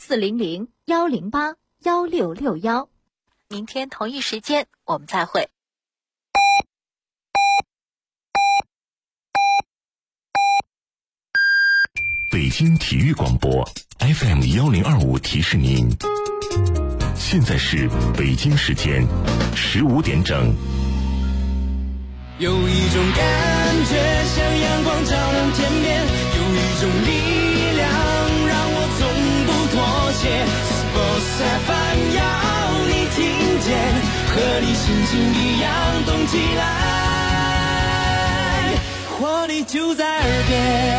0400-108-1661。明天同一时间我们再会。 北京体育广播 FM1025 提示您，现在是北京时间15点整。 有一种感觉像阳光照亮天边，有一种力量让我从不妥协。Sports FM 要你听见，和你心情一样动起来，活力就在耳边。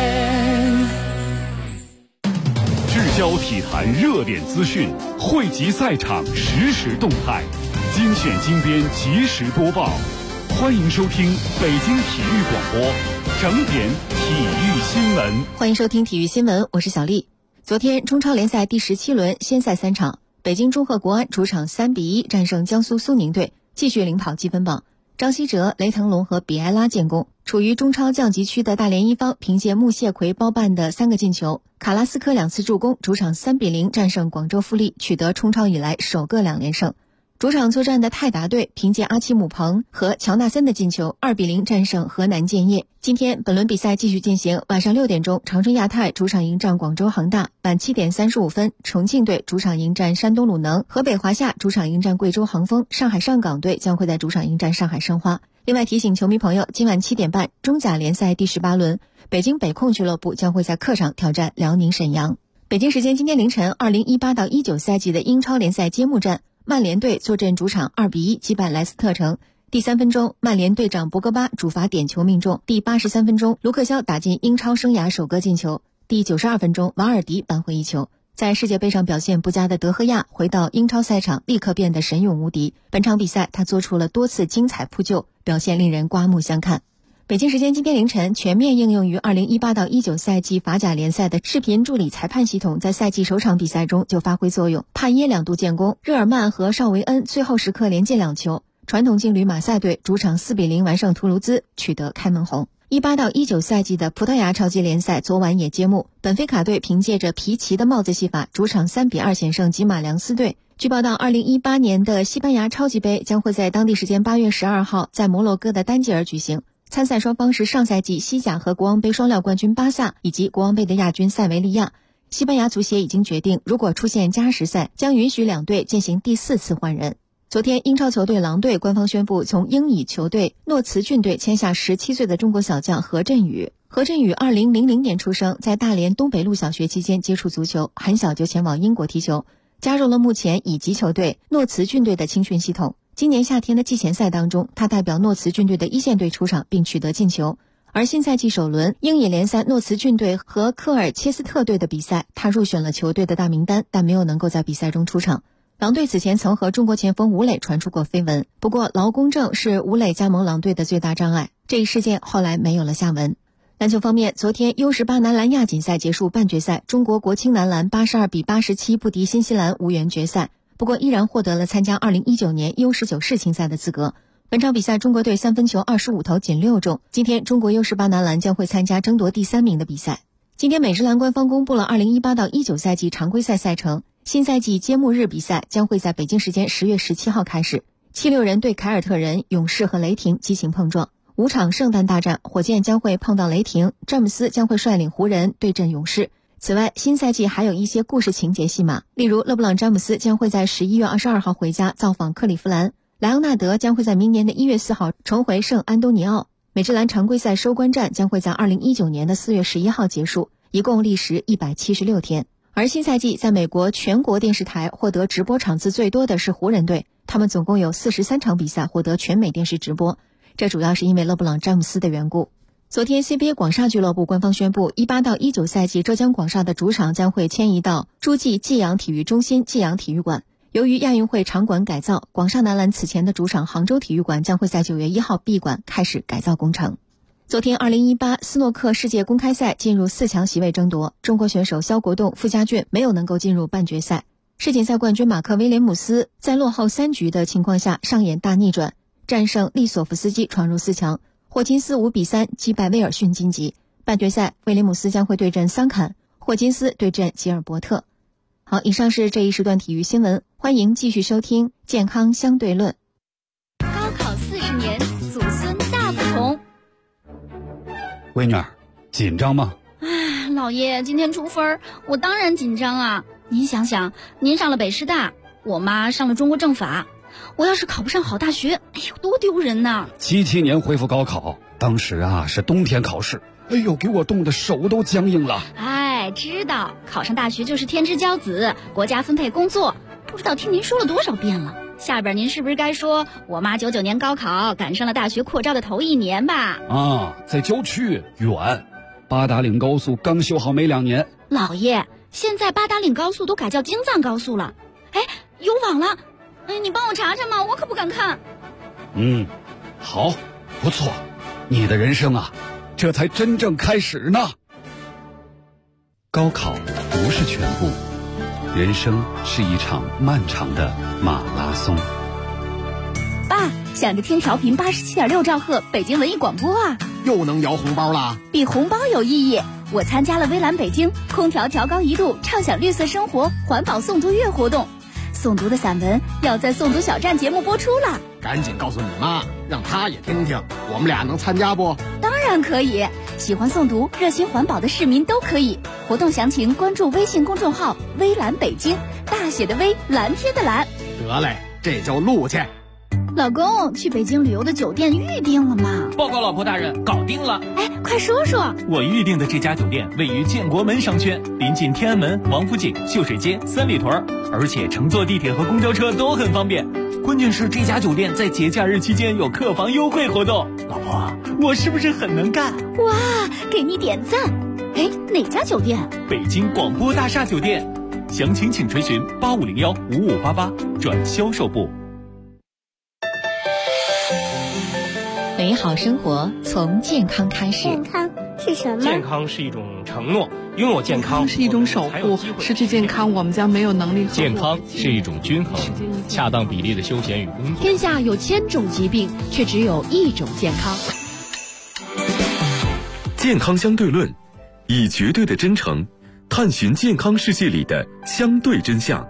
聚焦体坛热点资讯，汇集赛场实时动态，精选精编及时播报。欢迎收听北京体育广播整点体育新闻。 欢迎收听体育新闻，我是小丽。昨天中超联赛第17轮先赛3场，北京中赫国安主场3-1战胜江苏苏宁队，继续领跑积分榜。张稀哲、雷腾龙和比埃拉建功。处于中超降级区的大连一方凭借穆谢奎包办的3个进球，卡拉斯科2次助攻，主场3-0战胜广州富力，取得冲超以来首个2连胜。主场作战的泰达队凭借阿奇姆彭和乔纳森的进球2-0战胜河南建业。今天本轮比赛继续进行，晚上6点钟，长春亚泰主场迎战广州恒大；晚7点35分，重庆队主场迎战山东鲁能，河北华夏主场迎战贵州恒丰，上海上港队将会在主场迎战上海申花。另外提醒球迷朋友，今晚7点半，中甲联赛第18轮，北京北控俱乐部将会在客场挑战辽宁沈阳。北京时间今天凌晨，2018-19赛季的英超联赛揭幕战，曼联队坐镇主场2-1击败莱斯特城。第3分钟，曼联队长博格巴主罚点球命中。第83分钟，卢克肖打进英超生涯首个进球。第92分钟，瓦尔迪扳回一球。在世界杯上表现不佳的德赫亚回到英超赛场，立刻变得神勇无敌。本场比赛他做出了多次精彩扑救，表现令人刮目相看。北京时间今天凌晨，全面应用于2018-19赛季法甲联赛的视频助理裁判系统在赛季首场比赛中就发挥作用，帕耶2度建功，热尔曼和绍维恩最后时刻连进2球。传统劲旅马赛队主场4-0完胜图卢兹，取得开门红。18-19赛季的葡萄牙超级联赛昨晚也揭幕，本菲卡队凭借着皮奇的帽子戏法，主场3-2险胜吉马良斯队。据报道，2018年的西班牙超级杯将会在当地时间8月12号在摩洛哥的丹吉尔举行。参赛双方是上赛季西甲和国王杯双料冠军巴萨以及国王杯的亚军塞维利亚。西班牙足协已经决定，如果出现加时赛，将允许两队进行第4次换人。昨天，英超球队狼队官方宣布，从英乙球队诺茨郡队签下17岁的中国小将何振宇。何振宇2000年出生，在大连东北路小学期间接触足球，很小就前往英国踢球，加入了目前乙级球队诺茨郡队的青训系统。今年夏天的季前赛当中，他代表诺茨郡队的一线队出场并取得进球。而新赛季首轮英乙联赛诺茨郡队和科尔切斯特队的比赛，他入选了球队的大名单，但没有能够在比赛中出场。狼队此前曾和中国前锋吴磊传出过绯闻，不过劳工证是吴磊加盟狼队的最大障碍，这一事件后来没有了下文。篮球方面，昨天 U18 男篮亚锦赛结束半决赛，中国国青男篮82-87不敌新西兰，无缘决赛，不过依然获得了参加2019年 U19 世青赛的资格。本场比赛中国队3分球25投仅6中，今天中国 U18 男篮将会参加争夺第3名的比赛。今天美职篮官方公布了2018-19赛季常规赛赛程，新赛季揭幕日比赛将会在北京时间10月17号开始，76人对凯尔特人、勇士和雷霆激情碰撞，5场圣诞大战，火箭将会碰到雷霆，詹姆斯将会率领湖人对阵勇士。此外，新赛季还有一些故事情节戏码，例如勒布朗詹姆斯将会在11月22号回家造访克利夫兰，莱昂纳德将会在明年的1月4号重回圣安东尼奥。美职篮常规赛收官战将会在2019年的4月11号结束，一共历时176天。而新赛季在美国全国电视台获得直播场次最多的是湖人队，他们总共有43场比赛获得全美电视直播，这主要是因为勒布朗詹姆斯的缘故。昨天 CBA 广厦俱乐部官方宣布，18-19赛季浙江广厦的主场将会迁移到诸暨济阳体育中心济阳体育馆。由于亚运会场馆改造，广厦男篮此前的主场杭州体育馆将会在9月1号闭馆，开始改造工程。昨天2018斯诺克世界公开赛进入4强席位争夺，中国选手肖国栋、傅家俊没有能够进入半决赛。世锦赛冠军马克威廉姆斯在落后3局的情况下上演大逆转，战胜利索夫斯基闯入4强，霍金斯5-3击败威尔逊晋级。半决赛威廉姆斯将会对阵桑坎，霍金斯对阵吉尔伯特。 好，以上是这一时段体育新闻，欢迎继续收听健康相对论。 高考40年，祖孙大不同。 闺女儿，紧张吗？ 老爷，今天出分，我当然紧张啊。您想想，您上了北师大，我妈上了中国政法，我要是考不上好大学，哎呦，多丢人呐 ！77年恢复高考，当时啊是冬天考试，哎呦，给我冻得手都僵硬了。 知道考上大学就是天之骄子，国家分配工作，不知道听您说了多少遍了。下边您是不是该说我妈99年高考赶上了大学扩招的头1年吧？ 在郊区远，八达岭高速刚修好没2年。 老爷，现在八达岭高速都改叫京藏高速了，有网了，你帮我查查嘛，我可不敢看。 好，不错，你的人生啊，这才真正开始呢。高考不是全部，人生是一场漫长的马拉松。 爸，想着听调频87.6兆赫北京文艺广播啊， 又能摇红包啦！ 比红包有意义。我参加了微蓝北京空调调高1度畅享绿色生活环保诵读月活动，诵读的散文要在诵读小站节目播出了。 赶紧告诉你妈，让她也听听，我们俩能参加不？ 当然可以，喜欢诵读、热心环保的市民都可以。活动详情关注微信公众号“微蓝北京”，大写的微，蓝天的蓝。 得嘞，这就录去。 老公，去北京旅游的酒店预定了吗？ 报告老婆大人，搞定了。 快说说。 我预定的这家酒店位于建国门商圈，临近天安门、王府井、秀水街、三里屯，而且乘坐地铁和公交车都很方便。关键是这家酒店在节假日期间有客房优惠活动。老婆，我是不是很能干？ 哇，给你点赞。哪家酒店？ 北京广播大厦酒店。详情请垂询8501-5588转销售部。 美好生活从健康开始。 健康是什么？ 健康是一种承诺，拥有健康是一种守护，失去健康我们将没有能力。 健康是一种均衡，恰当比例的休闲与工作。 天下有1000种疾病，却只有1种健康。 健康相对论，以绝对的真诚探寻健康世界里的相对真相。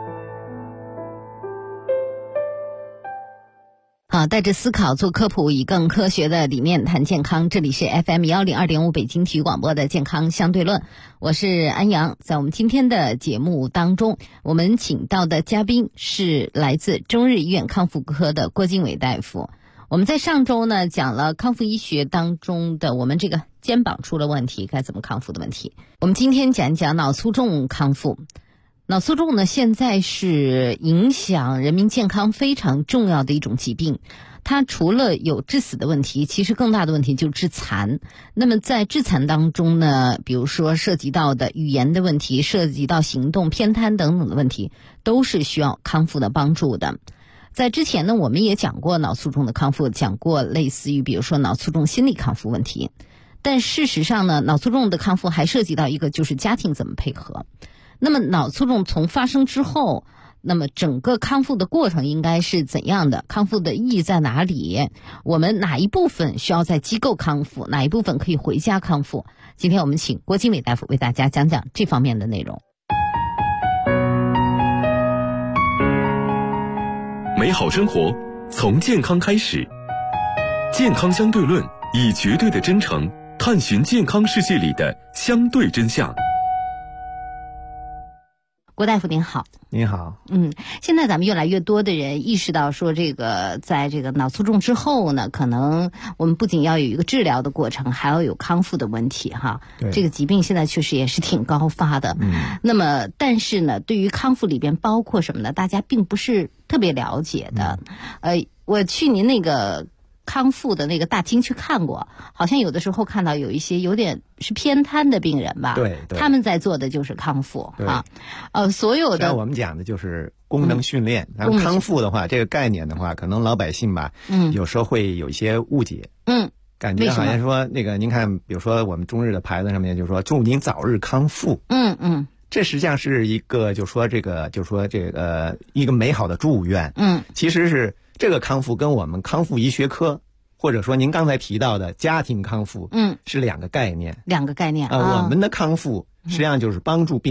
好，带着思考做科普，以更科学的理念谈健康。这里是 FM102.5 北京体育广播的健康相对论，我是安阳。在我们今天的节目当中，我们请到的嘉宾是来自中日医院康复科的郭经纬大夫。我们在上周呢讲了康复医学当中的我们这个肩膀出了问题该怎么康复的问题。我们今天讲一讲脑卒中康复。脑卒中呢，现在是影响人民健康非常重要的一种疾病。它除了有致死的问题，其实更大的问题就是致残。那么在致残当中呢，比如说涉及到的语言的问题，涉及到行动偏瘫等等的问题，都是需要康复的帮助的。在之前呢，我们也讲过脑卒中的康复，讲过类似于比如说脑卒中心理康复问题。但事实上呢，脑卒中的康复还涉及到一个就是家庭怎么配合。那么脑卒中从发生之后，那么整个康复的过程应该是怎样的？康复的意义在哪里？我们哪一部分需要在机构康复，哪一部分可以回家康复？今天我们请郭经纬大夫为大家讲讲这方面的内容。 美好生活从健康开始，健康相对论，以绝对的真诚探寻健康世界里的相对真相。 郭大夫您好。 您好。 现在咱们越来越多的人意识到说，这个在这个脑卒中之后呢，可能我们不仅要有一个治疗的过程，还要有康复的问题哈。这个疾病现在确实也是挺高发的。那么但是呢，对于康复里边包括什么呢？大家并不是特别了解的。我去您那个康复的那个大厅去看过，好像有的时候看到有一些有点是偏瘫的病人吧， 对， 他们在做的就是康复啊。所有的我们讲的就是功能训练。咱们康复的话，这个概念的话，可能老百姓吧，有时候会有一些误解。感觉好像说那个，您看，比如说我们中日的牌子上面就说祝您早日康复。这实际上是一个就说这个一个美好的祝愿。其实是这个康复跟我们康复医学科，或者说您刚才提到的家庭康复，是两个概念。 两个概念我们的康复实际上就是帮助病人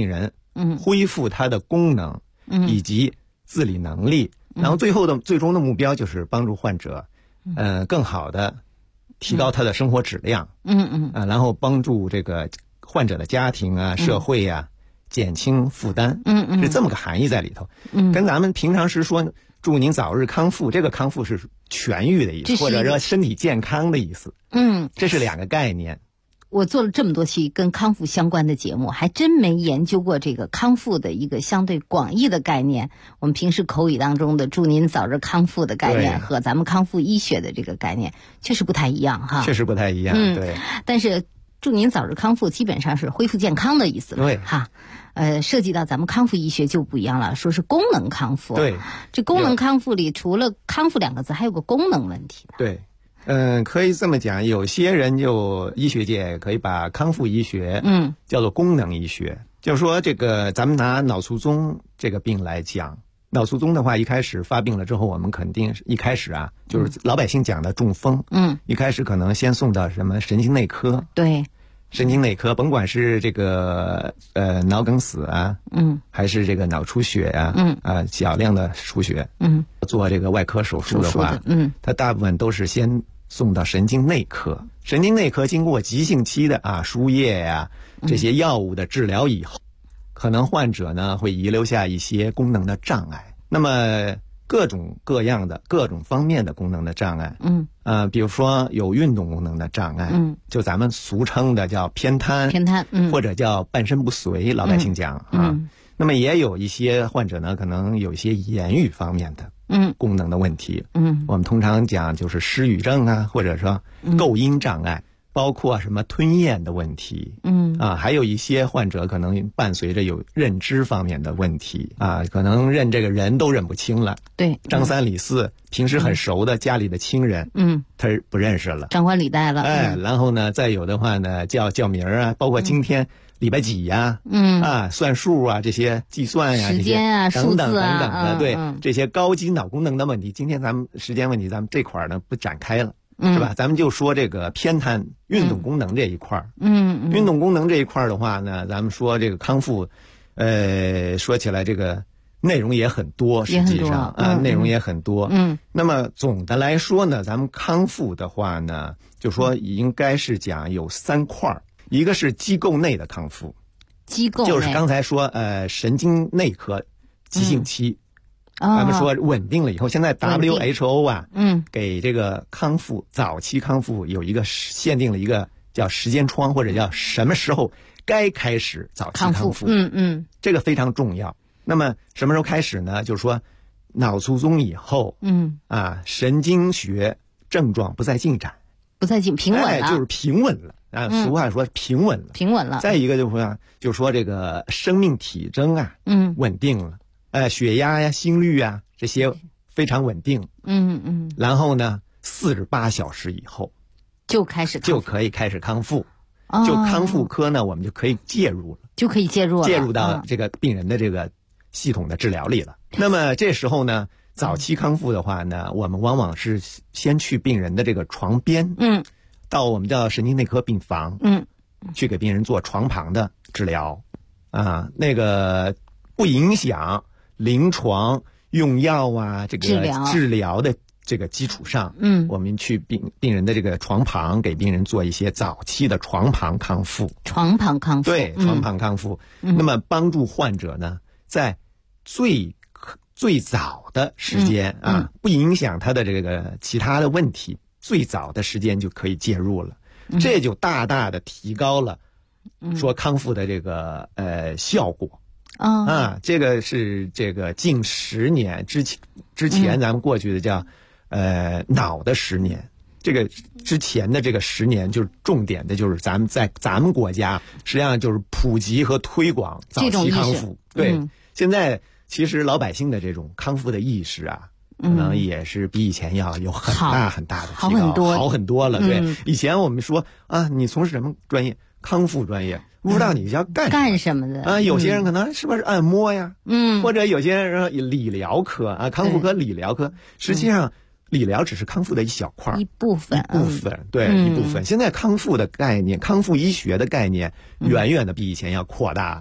恢复它的功能，以及自理能力，然后最终的目标就是帮助患者，更好的提高他的生活质量，然后帮助这个患者的家庭啊、社会啊减轻负担，是这么个含义在里头，跟咱们平常时说祝您早日康复，这个康复是痊愈的意思，或者说身体健康的意思，这是两个概念。 我做了这么多期跟康复相关的节目，还真没研究过这个康复的一个相对广义的概念。我们平时口语当中的祝您早日康复的概念和咱们康复医学的这个概念确实不太一样哈。 确实不太一样，对。 但是祝您早日康复基本上是恢复健康的意思嘛， 对哈。涉及到咱们康复医学就不一样了，说是功能康复。 对， 这功能康复里除了康复两个字，还有个功能问题呢。 对。可以这么讲，有些人就医学界可以把康复医学叫做功能医学，就是说这个咱们拿脑卒中这个病来讲，脑卒中的话一开始发病了之后，我们肯定一开始啊，就是老百姓讲的中风，一开始可能先送到什么神经内科， 对， 神经内科，甭管是这个脑梗死啊，还是这个脑出血啊，小量的出血，做这个外科手术的话，它大部分都是先送到神经内科。神经内科经过急性期的输液呀这些药物的治疗以后，可能患者呢会遗留下一些功能的障碍。那么各种各样的各种方面的功能的障碍，比如说有运动功能的障碍，就咱们俗称的叫偏瘫，或者叫半身不遂，老百姓讲那么也有一些患者呢，可能有一些言语方面的功能的问题，我们通常讲就是失语症啊，或者说构音障碍，包括什么吞咽的问题，还有一些患者可能伴随着有认知方面的问题可能认这个人都认不清了， 对， 张三李四平时很熟的家里的亲人，他不认识了， 张冠李戴了， 然后呢，再有的话呢，叫名啊，包括今天礼拜几呀，算数啊，这些计算呀， 时间啊， 等等数字等等的，对，这些高级脑功能的问题，今天咱们时间问题，咱们这块呢不展开了。是吧？咱们就说这个偏瘫运动功能这一块运动功能这一块的话呢，咱们说这个康复，说起来这个内容也很多，实际上内容也很多。那么总的来说呢，咱们康复的话呢，就说应该是讲有3块，一个是机构内的康复， 机构内就是刚才说神经内科急性期。咱们说稳定了以后，现在 WHO 给这个康复早期康复有一个限定了一个叫时间窗，或者叫什么时候该开始早期康复，这个非常重要。那么什么时候开始呢？就是说脑卒中以后，神经学症状不再进展， 平稳了， 就是平稳了俗话说平稳了，再一个就是说这个生命体征稳定了。血压呀、心率啊这些非常稳定。然后呢，48小时以后就可以开始康复。就康复科呢，我们就可以介入到这个病人的这个系统的治疗里了。那么这时候呢，早期康复的话呢，我们往往是先去病人的这个床边，到我们叫神经内科病房，去给病人做床旁的治疗，那个不影响临床用药这个治疗的这个基础上，我们去病人的这个床旁给病人做一些早期的床旁康复。对，床旁康复。那么帮助患者呢，在最早的时间不影响他的这个其他的问题，最早的时间就可以介入了，这就大大的提高了说康复的这个效果。这个是这个近10年之前咱们过去的叫脑的10年，这个之前的这个10年就是重点的，就是咱们国家实际上就是普及和推广早期康复。对，现在其实老百姓的这种康复的意识可能也是比以前要有很大很大的提高，好很多了。对，以前我们说你从事什么专业？康复专业，不知道你要干什么的有些人可能是不是按摩呀，或者有些人理疗科康复科理疗科，实际上理疗只是康复的一小块， 一部分， 对，一部分。现在康复的概念，康复医学的概念，远远的比以前要扩大了。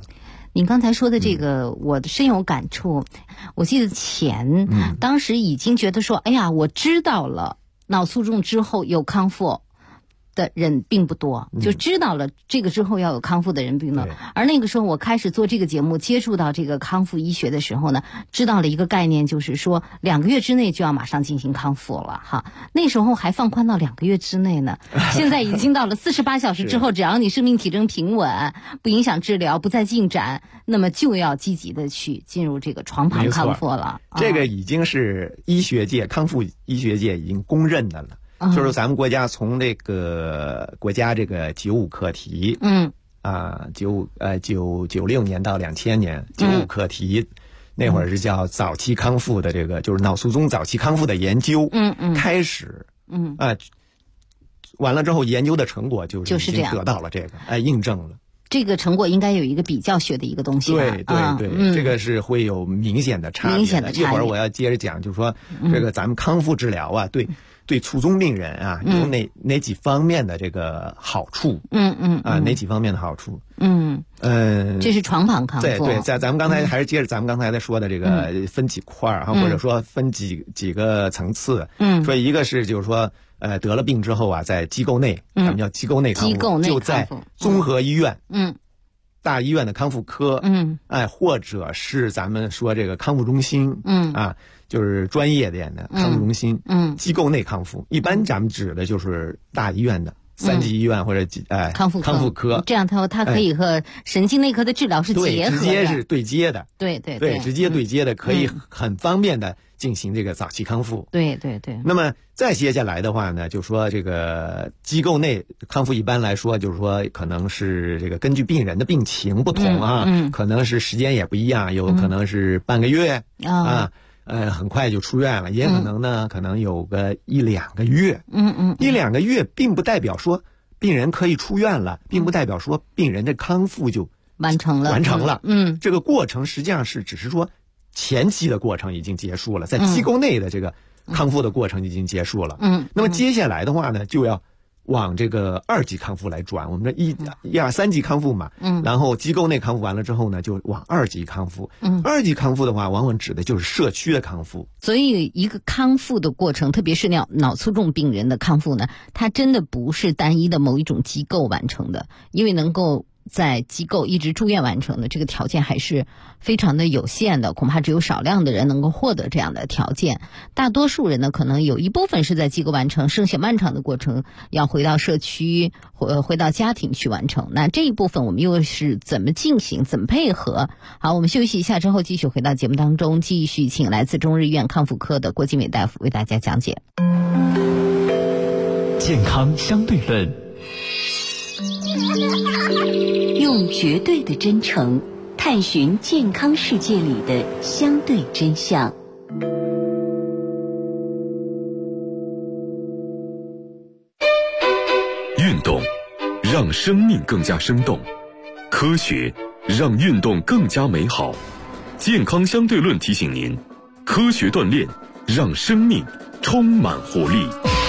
您刚才说的这个，我深有感触。我记得当时已经觉得说，哎呀，我知道了，脑卒中之后有康复的人并不多，就知道了这个之后要有康复的人并不多。而那个时候我开始做这个节目，接触到这个康复医学的时候呢，知道了一个概念，就是说2个月之内就要马上进行康复了哈。那时候还放宽到2个月之内呢，现在已经到了48小时之后，只要你生命体征平稳，不影响治疗，不再进展，那么就要积极的去进入这个床旁康复了。 这个已经是医学界康复医学界已经公认的了。就是咱们国家从这个国家这个95课题，96年到2000年95课题，那会儿是叫早期康复的这个，就是脑卒中早期康复的研究，开始，完了之后研究的成果就是已经得到了这个，印证了。 这个成果应该有一个比较学的一个东西。 对，这个是会有明显的差别的。一会儿我要接着讲，就是说这个咱们康复治疗啊，对卒中病人啊，有哪几方面的这个好处？哪几方面的好处？ 这是床旁康复。 对，在咱们刚才还是接着咱们刚才说的这个分几块啊，或者说分几个层次。说一个是就是说得了病之后啊，在机构内，咱们叫机构内康复，就在综合医院，大医院的康复科，或者是咱们说这个康复中心，就是专业点的康复中心，机构内康复，一般咱们指的就是大医院的3级医院或者康复科， 这样它可以和神经内科的治疗是结合的， 直接是对接的， 对， 直接对接的，可以很方便的进行这个早期康复。 对。 那么再接下来的话呢，就说这个机构内康复一般来说，就是说可能是这个根据病人的病情不同啊，可能是时间也不一样，有可能是半个月很快就出院了，也可能呢，可能有个1-2个月。1-2个月并不代表说病人可以出院了，并不代表说病人的康复就完成了。 这个过程实际上是只是说前期的过程已经结束了，在机构内的这个康复的过程已经结束了。那么接下来的话呢，就要往这个2级康复来转。我们这1、2、3级康复嘛，然后机构内康复完了之后呢，就往2级康复。2级康复的话，往往指的就是社区的康复。 所以一个康复的过程，特别是脑卒中病人的康复呢，它真的不是单一的某一种机构完成的，因为能够在机构一直住院完成的这个条件还是非常的有限的，恐怕只有少量的人能够获得这样的条件。大多数人呢，可能有一部分是在机构完成，剩下漫长的过程要回到社区回到家庭去完成。那这一部分我们又是怎么进行，怎么配合？好，我们休息一下之后继续回到节目当中，继续请来自中日医院康复科的郭金伟大夫为大家讲解健康相对论， 用绝对的真诚探寻健康世界里的相对真相。 运动让生命更加生动，科学让运动更加美好。健康相对论提醒您，科学锻炼让生命充满活力。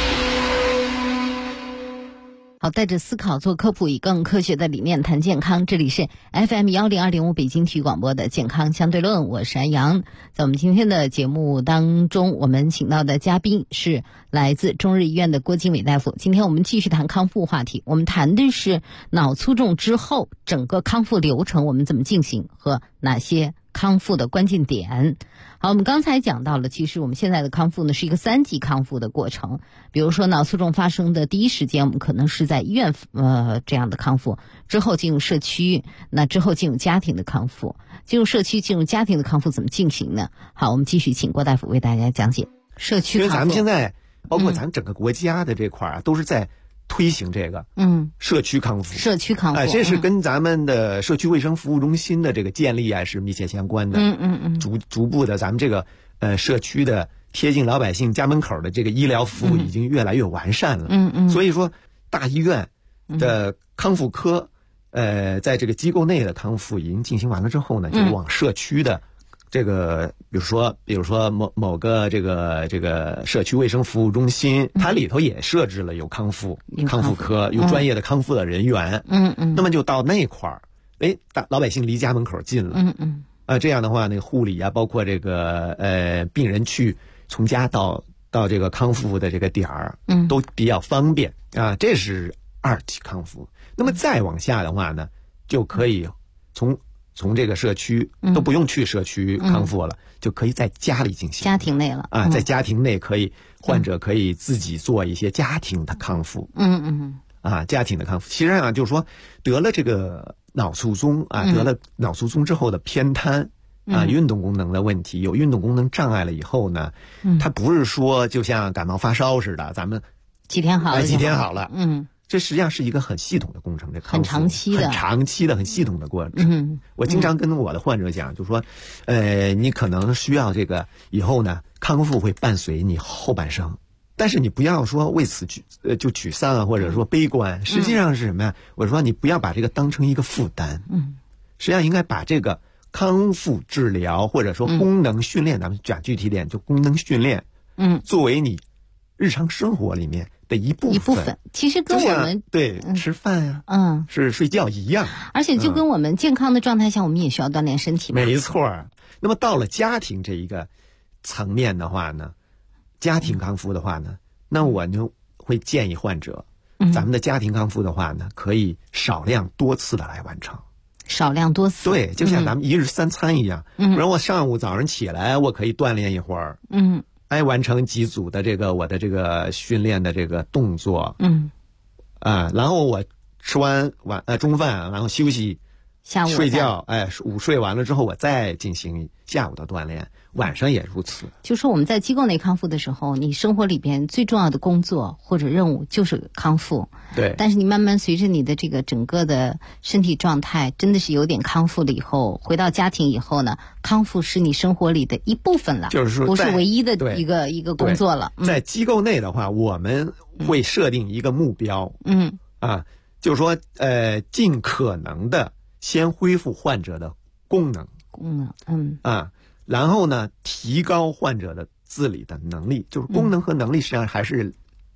好，带着思考做科普，以更科学的理念谈健康。这里是 FM 102.5北京体育广播的健康相对论，我是安阳。在我们今天的节目当中，我们请到的嘉宾是来自中日医院的郭金伟大夫。今天我们继续谈康复话题，我们谈的是脑卒中之后整个康复流程我们怎么进行和哪些康复的关键点。好，我们刚才讲到了，其实我们现在的康复呢是一个3级康复的过程。比如说脑卒中发生的第一时间，我们可能是在医院这样的康复，之后进入社区，那之后进入家庭的康复。进入社区、进入家庭的康复怎么进行呢？好，我们继续请郭大夫为大家讲解社区康复。 因为咱们现在包括咱们整个国家的这块啊，都是在推行这个社区康复。这是跟咱们的社区卫生服务中心的这个建立啊是密切相关的。逐步的咱们这个社区的贴近老百姓家门口的这个医疗服务已经越来越完善了。所以说大医院的康复科在这个机构内的康复已经进行完了之后呢，就往社区的这个比如说某个这个社区卫生服务中心，它里头也设置了有康复科，有专业的康复的人员。那么就到那块儿老百姓离家门口近了，这样的话，那个护理啊，包括这个病人去从家到这个康复的这个点儿，都比较方便啊，这是2级康复。那么再往下的话呢，就可以从这个社区都不用去社区康复了，就可以在家里进行， 家庭内了啊，在家庭内患者可以自己做一些家庭的康复，家庭的康复。其实上就是说得了这个脑卒中啊，得了脑卒中之后的偏瘫啊，运动功能的问题，有运动功能障碍了以后呢，它不是说就像感冒发烧似的，咱们几天好了， 这实际上是一个很系统的工程，这很长期的、 很系统的过程。我经常跟我的患者讲，就说，你可能需要这个以后呢，康复会伴随你后半生，但是你不要说为此就沮丧啊，或者说悲观。实际上是什么呀？我说你不要把这个当成一个负担，实际上应该把这个康复治疗或者说功能训练，咱们讲具体点，就功能训练，作为你日常生活里面的一部分， 其实跟我们吃饭呀，是睡觉一样， 而且就跟我们健康的状态下，我们也需要锻炼身体嘛。 没错。那么到了家庭这一个层面的话呢，家庭康复的话呢，那我就会建议患者，咱们的家庭康复的话呢，可以少量多次的来完成。 少量多次， 对，就像咱们一日3餐一样。比如我上午早上起来，我可以锻炼一会儿，完成几组的我的这个训练的这个动作，然后我吃完中饭，然后休息， 下午睡觉，午睡完了之后，我再进行下午的锻炼，晚上也如此。 就说我们在机构内康复的时候，你生活里边最重要的工作或者任务就是康复。 对。 但是你慢慢随着你的这个整个的身体状态真的是有点康复了以后，回到家庭以后呢，康复是你生活里的一部分了， 就是说不是唯一的一个工作了。 在机构内的话，我们会设定一个目标，就是说尽可能的先恢复患者的功能，然后呢，提高患者的自理的能力。就是功能和能力实际上还是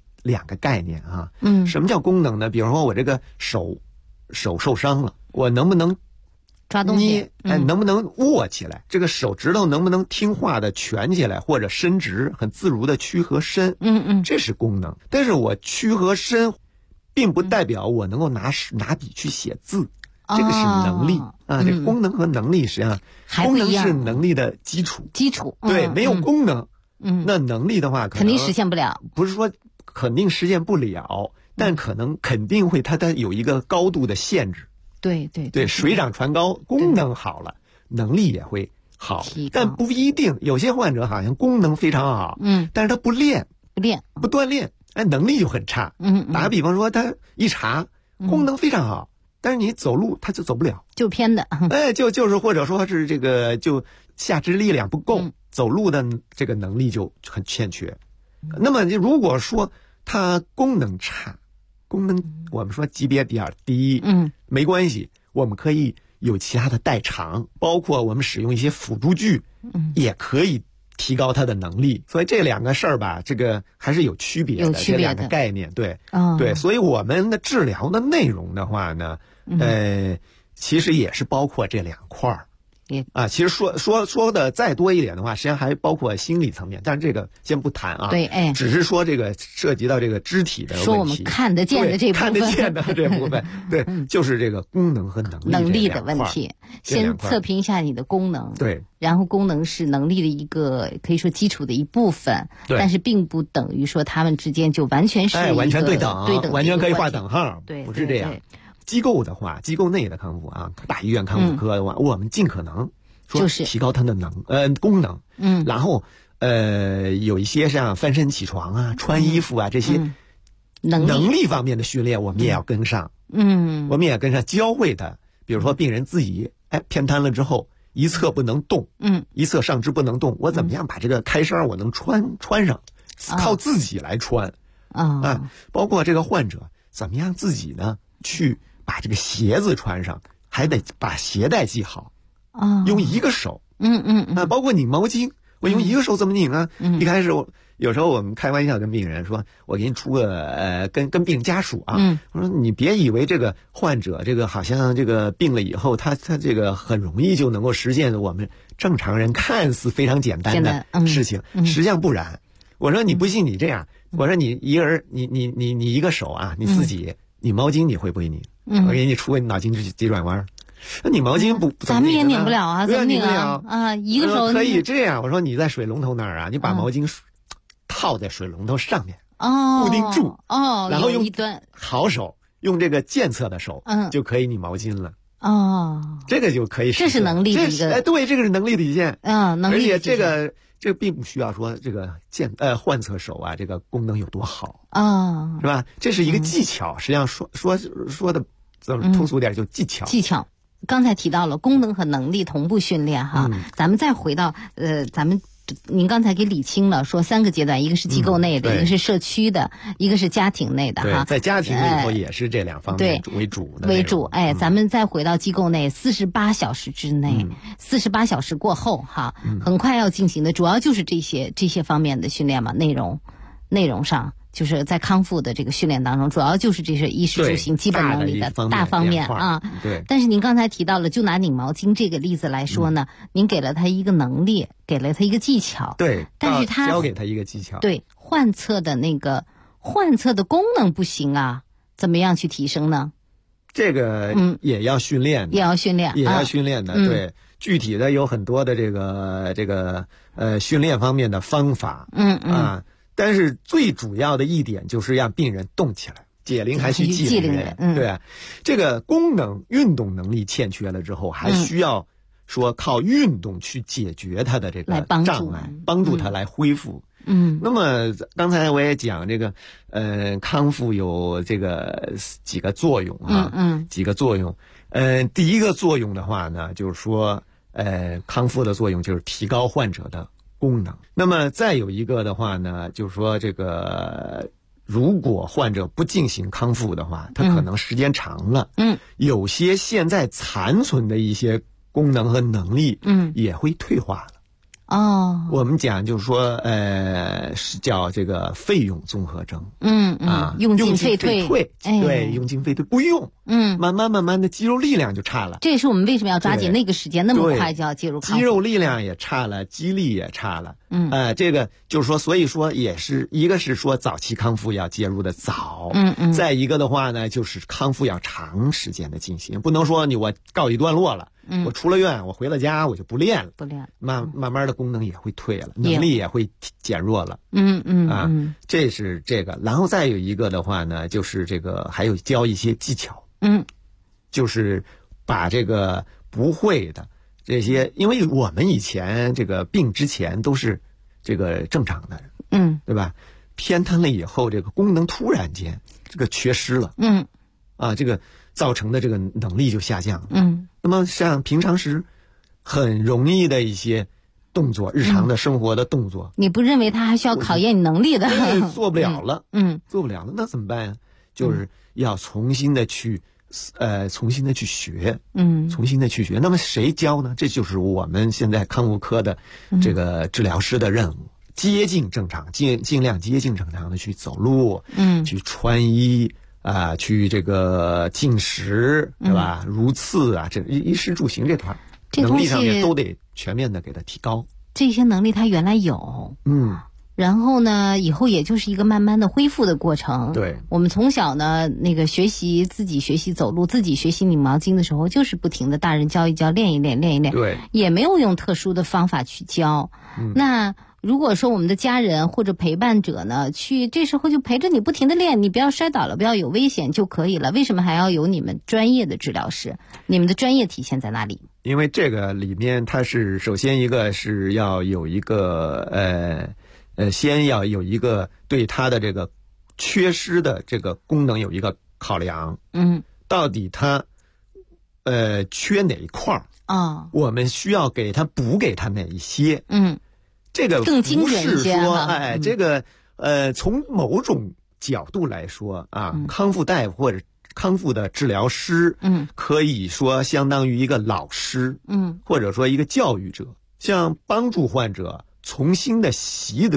2个概念啊。什么叫功能呢？比如说我这个手受伤了，我能不能抓东西？ 能不能握起来？这个手指头能不能听话的蜷起来，或者伸直，很自如的屈和伸？这是功能。但是我屈和伸，并不代表我能够拿笔去写字。这个是能力这功能和能力实际上，功能是能力的基础。对，没有功能，那能力的话肯定实现不了。 不是说肯定实现不了，但肯定会它有一个高度的限制。对，水涨船高，功能好了，能力也会好，但不一定。有些患者好像功能非常好，但是他不锻炼，能力就很差。打个比方说，他一查功能非常好。但是你走路他就走不了， 就偏的， 就是或者说是这个就下肢力量不够，走路的这个能力就很欠缺。那么如果说他功能差，功能我们说级别比较低，没关系，我们可以有其他的代偿，包括我们使用一些辅助具，也可以提高他的能力。所以这2个事儿吧，这个还是有区别的，这2个概念。对，所以我们的治疗的内容的话呢，其实也是包括这2块儿。其实说的再多一点的话，实际上还包括心理层面，但是这个先不谈啊。 对， 只是说这个涉及到这个肢体的问题， 说我们看得见的这部分， 看得见的这部分，对，就是这个功能和能力的问题。先测评一下你的功能， 对， 然后功能是能力的一个可以说基础的一部分，但是并不等于说他们之间就完全是完全对等，完全可以划等号， 对， 不是这样。机构的话，机构内的康复啊，大医院康复科的话，我们尽可能说提高它的功能，然后有一些像翻身起床啊、穿衣服啊这些能力方面的训练，我们也要跟上，我们也跟上教会他。比如说病人自己偏瘫了之后，一侧不能动，一侧上肢不能动，我怎么样把这个开衫我能穿上，靠自己来穿包括这个患者怎么样自己呢去把这个鞋子穿上，还得把鞋带系好用一个手包括拧毛巾，我用一个手怎么拧啊？一开始有时候我们开玩笑跟病人说，我给你出个跟病人家属啊，我说你别以为这个患者这个好像这个病了以后，他这个很容易就能够实现我们正常人看似非常简单的事情，实际上不然。我说你不信你这样，我说你一个人你一个手啊，你自己拧毛巾你会不会拧？我给你出个脑筋急转弯。那拧毛巾不咱们也拧不了啊，怎么拧啊？一个手可以这样。我说你在水龙头那儿啊，你把毛巾套在水龙头上面，固定住，然后用好手，用这个健侧的手，就可以拧毛巾了。这个就可以， 这是能力的一个， 对，这个是能力体现。 能力。 而且这个并不需要说这个患侧手啊，这个功能有多好是吧？这是一个技巧。实际上说的怎么通俗点，就技巧。 技巧。刚才提到了功能和能力同步训练哈，咱们再回到您刚才给理清了，说3个阶段，一个是机构内的，一个是社区的，一个是家庭内的哈。 在家庭里头也是这2方面为主。 咱们再回到机构内，48小时之内，48小时过后哈，很快要进行的，主要就是这些方面的训练嘛，内容上。就是在康复的这个训练当中，主要就是这些衣食住行基本能力的大方面啊。 对。 但是您刚才提到了，就拿拧毛巾这个例子来说呢，您给了他一个能力，给了他一个技巧。 对。 但是他教给他一个技巧。 对，患侧的功能不行啊，怎么样去提升呢？ 这个也要训练， 也要训练的。对，具体的有很多的这个训练方面的方法。但是最主要的一点就是让病人动起来，解铃还须系铃人。对，这个运动能力欠缺了之后，还需要说靠运动去解决他的这个障碍，帮助他来恢复。那么刚才我也讲这个康复有这个几个作用啊，几个作用。第一个作用的话呢，就是说康复的作用就是提高患者的功能。那么再有一个的话呢，就是说这个如果患者不进行康复的话，他可能时间长了，有些现在残存的一些功能和能力，也会退化了。我们讲就是说，是叫这个费用综合征。用进废退。对，用进废退不用。慢慢的肌肉力量就差了。 这也是我们为什么要抓紧那个时间，那么快就要介入康复。 肌肉力量也差了，肌力也差了。这个就是说，所以说也是一个是说早期康复要介入的早。再一个的话呢，就是康复要长时间的进行，不能说我告一段落了。我出了院，我回了家，我就不练了，慢慢的功能也会退了，能力也会减弱了。这是这个。然后再有一个的话呢，就是这个还有教一些技巧。就是把这个不会的这些，因为我们以前这个病之前都是这个正常的，对吧？偏瘫了以后，这个功能突然间这个缺失了，这个造成的这个能力就下降了。那么像平常时很容易的一些动作，日常的生活的动作， 你不认为它还需要考验你能力的？ 做不了了，做不了了，那怎么办呀？就是要重新的去学，重新的去学。那么谁教呢？这就是我们现在康复科的这个治疗师的任务，接近正常，尽量接近正常的去走路，去穿衣去这个进食，对吧？如厕这衣食住行这块能力上面都得全面的给它提高。 这些能力他原来有，然后呢，以后也就是一个慢慢的恢复的过程。 对， 我们从小呢，那个自己学习走路，自己学习拧毛巾的时候，就是不停的大人教一教，练一练， 对， 也没有用特殊的方法去教。那如果说我们的家人或者陪伴者呢，这时候就陪着你不停的练，你不要摔倒了，不要有危险就可以了。为什么还要有你们专业的治疗师？你们的专业体现在哪里？ 因为这个里面它是首先一个是要有一个先要有一个对它的这个缺失的这个功能有一个考量。到底它缺哪一块我们需要补给它哪一些？这个更精准一些。 这个从某种角度来说康复大夫或者康复的治疗师，可以说相当于一个老师，或者说一个教育者，像帮助患者重新的习得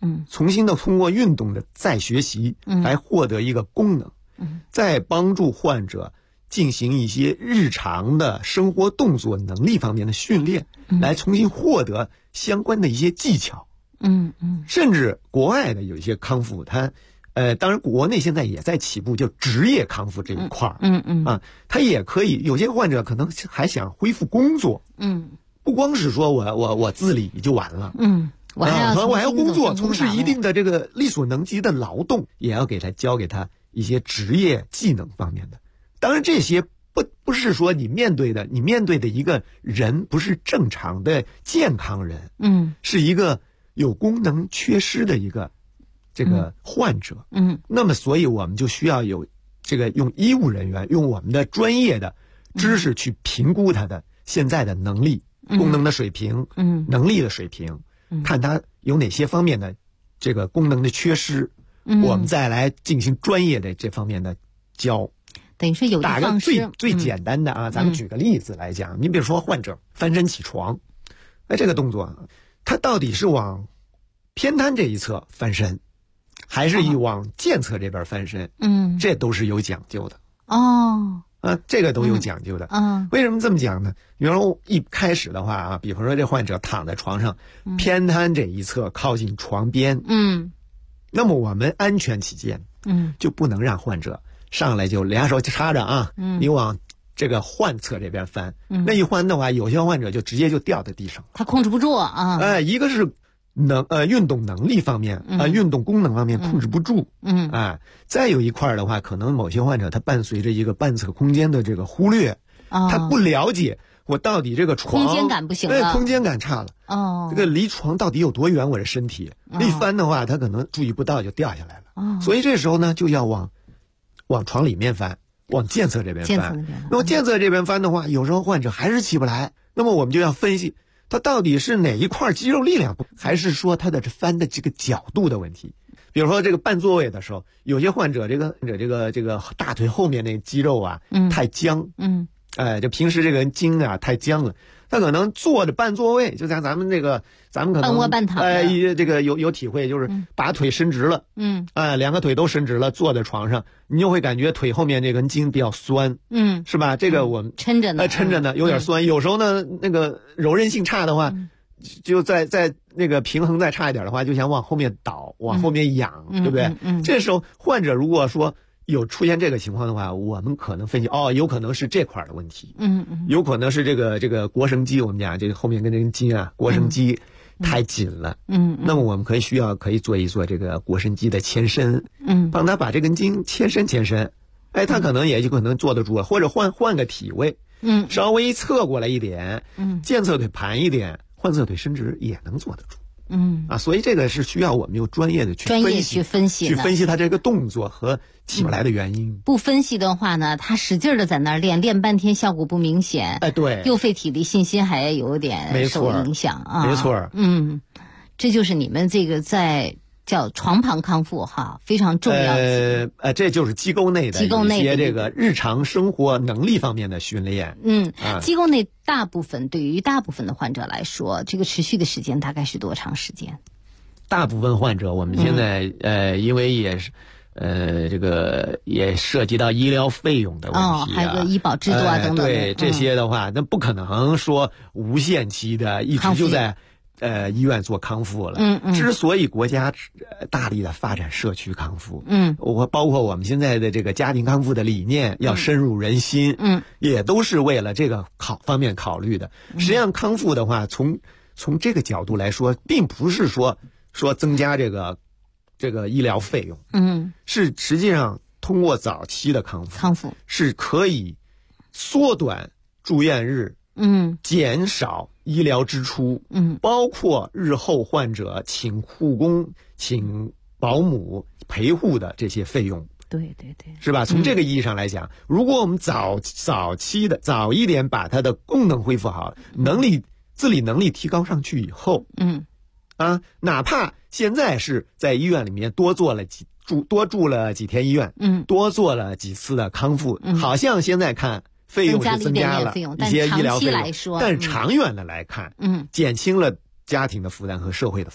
重新的通过运动的再学习，来获得一个功能，再帮助患者进行一些日常的生活动作能力方面的训练，来重新获得相关的一些技巧。甚至国外的有一些康复，它当然国内现在也在起步，就职业康复这一块儿，它也可以，有些患者可能还想恢复工作，不光是说我自理就完了， 我还要工作，从事一定的这个力所能及的劳动，也要教给他一些职业技能方面的。当然这些不是说你面对的一个人不是正常的健康人，是一个有功能缺失的一个这个患者，那么所以我们就需要有这个用医务人员用我们的专业的知识去评估他的现在的能力、功能的水平、能力的水平，看他有哪些方面的这个功能的缺失，我们再来进行专业的这方面的教。 等于说有一打个最简单的咱们举个例子来讲，你比如说患者翻身起床，这个动作他到底是往偏瘫这一侧翻身，还是往健侧这边翻身？这都是有讲究的。这个都有讲究的。为什么这么讲呢？比如说一开始的话比方说这患者躺在床上，偏瘫这一侧靠近床边，那么我们安全起见，就不能让患者上来就两手插着你往这个患侧这边翻，那一翻的话，有些患者就直接就掉在地上， 他控制不住一个是运动能力方面运动功能方面控制不住，再有一块的话，可能某些患者他伴随着一个半侧空间的这个忽略，他不了解我到底这个床空间感不行了， 空间感差了，这个离床到底有多远，我的身体一翻的话，他可能注意不到就掉下来了，所以这时候呢就要往床里面翻，往健侧这边翻。那么健侧这边翻的话，有时候患者还是起不来，那么我们就要分析他到底是哪一块肌肉力量不，还是说他的翻的这个角度的问题。比如说这个半坐位的时候，有些患者这个大腿后面那肌肉太僵，就平时这个筋太僵了，他可能坐着半坐位，就像咱们可能半卧半躺这个有体会，就是把腿伸直了，两个腿都伸直了，坐在床上，你就会感觉腿后面这根筋比较酸，是吧？这个我们抻着呢，有点酸。有时候呢，那个柔韧性差的话，就在那个平衡再差一点的话，就想往后面倒，往后面仰，对不对？这时候患者如果说有出现这个情况的话，我们可能分析有可能是这块的问题，有可能是这个腘绳肌，我们讲这个后面跟这根筋腘绳肌太紧了，那么我们可以做一做这个腘绳肌的牵伸，帮他把这根筋牵伸，他可能也就可能坐得住，或者换个体位，稍微侧过来一点，健侧腿盘一点，患侧腿伸直也能坐得住。所以这个是需要我们用专业去分析他这个动作和起不来的原因。 不分析的话呢，他使劲的在那儿练半天，效果不明显， 对， 又费体力，信心还有点受影响没错， 这就是你们这个在叫床旁康复非常重要的。 这就是机构内的一些这个日常生活能力方面的训练。 机构内对于大部分的患者来说，这个持续的时间大概是多长时间？ 大部分患者我们现在因为也是这个也涉及到医疗费用的问题还有个医保制度等等。 对这些的话，那不可能说无限期的一直就在医院做康复了。之所以国家大力的发展社区康复，包括我们现在的这个家庭康复的理念要深入人心，也都是为了这个方面考虑的。实际上康复的话，从这个角度来说，并不是说增加这个医疗费用，是实际上通过早期的康复是可以缩短住院日，减少医疗支出，包括日后患者请护工、请保姆陪护的这些费用。 对， 是吧？从这个意义上来讲，如果我们早一点把它的功能恢复好，自理能力提高上去以后，哪怕现在是在医院里面多住了几天医院，多做了几次的康复，好像现在看费用是增加了一些医疗费用，但是长远的来看，减轻了家庭的负担和社会的负担。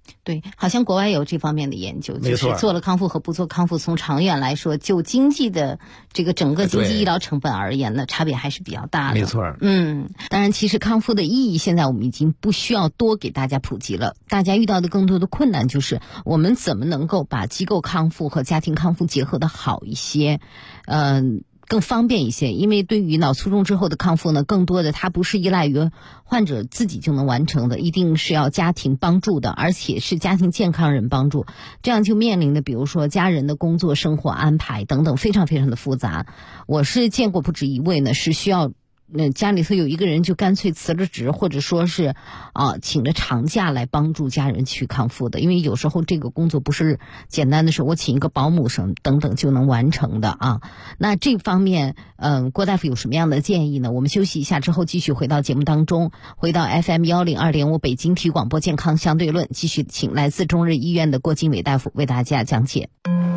对，好像国外有这方面的研究，就是做了康复和不做康复，从长远来说，就经济的这个整个经济医疗成本而言呢，差别还是比较大的。 没错。 当然，其实康复的意义现在我们已经不需要多给大家普及了。大家遇到的更多的困难就是我们怎么能够把机构康复和家庭康复结合的好一些，更方便一些。因为对于脑卒中之后的康复呢，更多的它不是依赖于患者自己就能完成的，一定是要家庭帮助的，而且是家庭健康人帮助。这样就面临的比如说家人的工作生活安排等等，非常非常的复杂。我是见过不止一位呢，是需要家里头有一个人就干脆辞了职，或者说是请了长假来帮助家人去康复的。因为有时候这个工作不是简单的说我请一个保姆什么等等就能完成的啊。那这方面郭大夫有什么样的建议呢？我们休息一下之后继续回到节目当中，回到 FM102.5 北京体育广播健康相对论，继续请来自中日医院的郭经纬大夫为大家讲解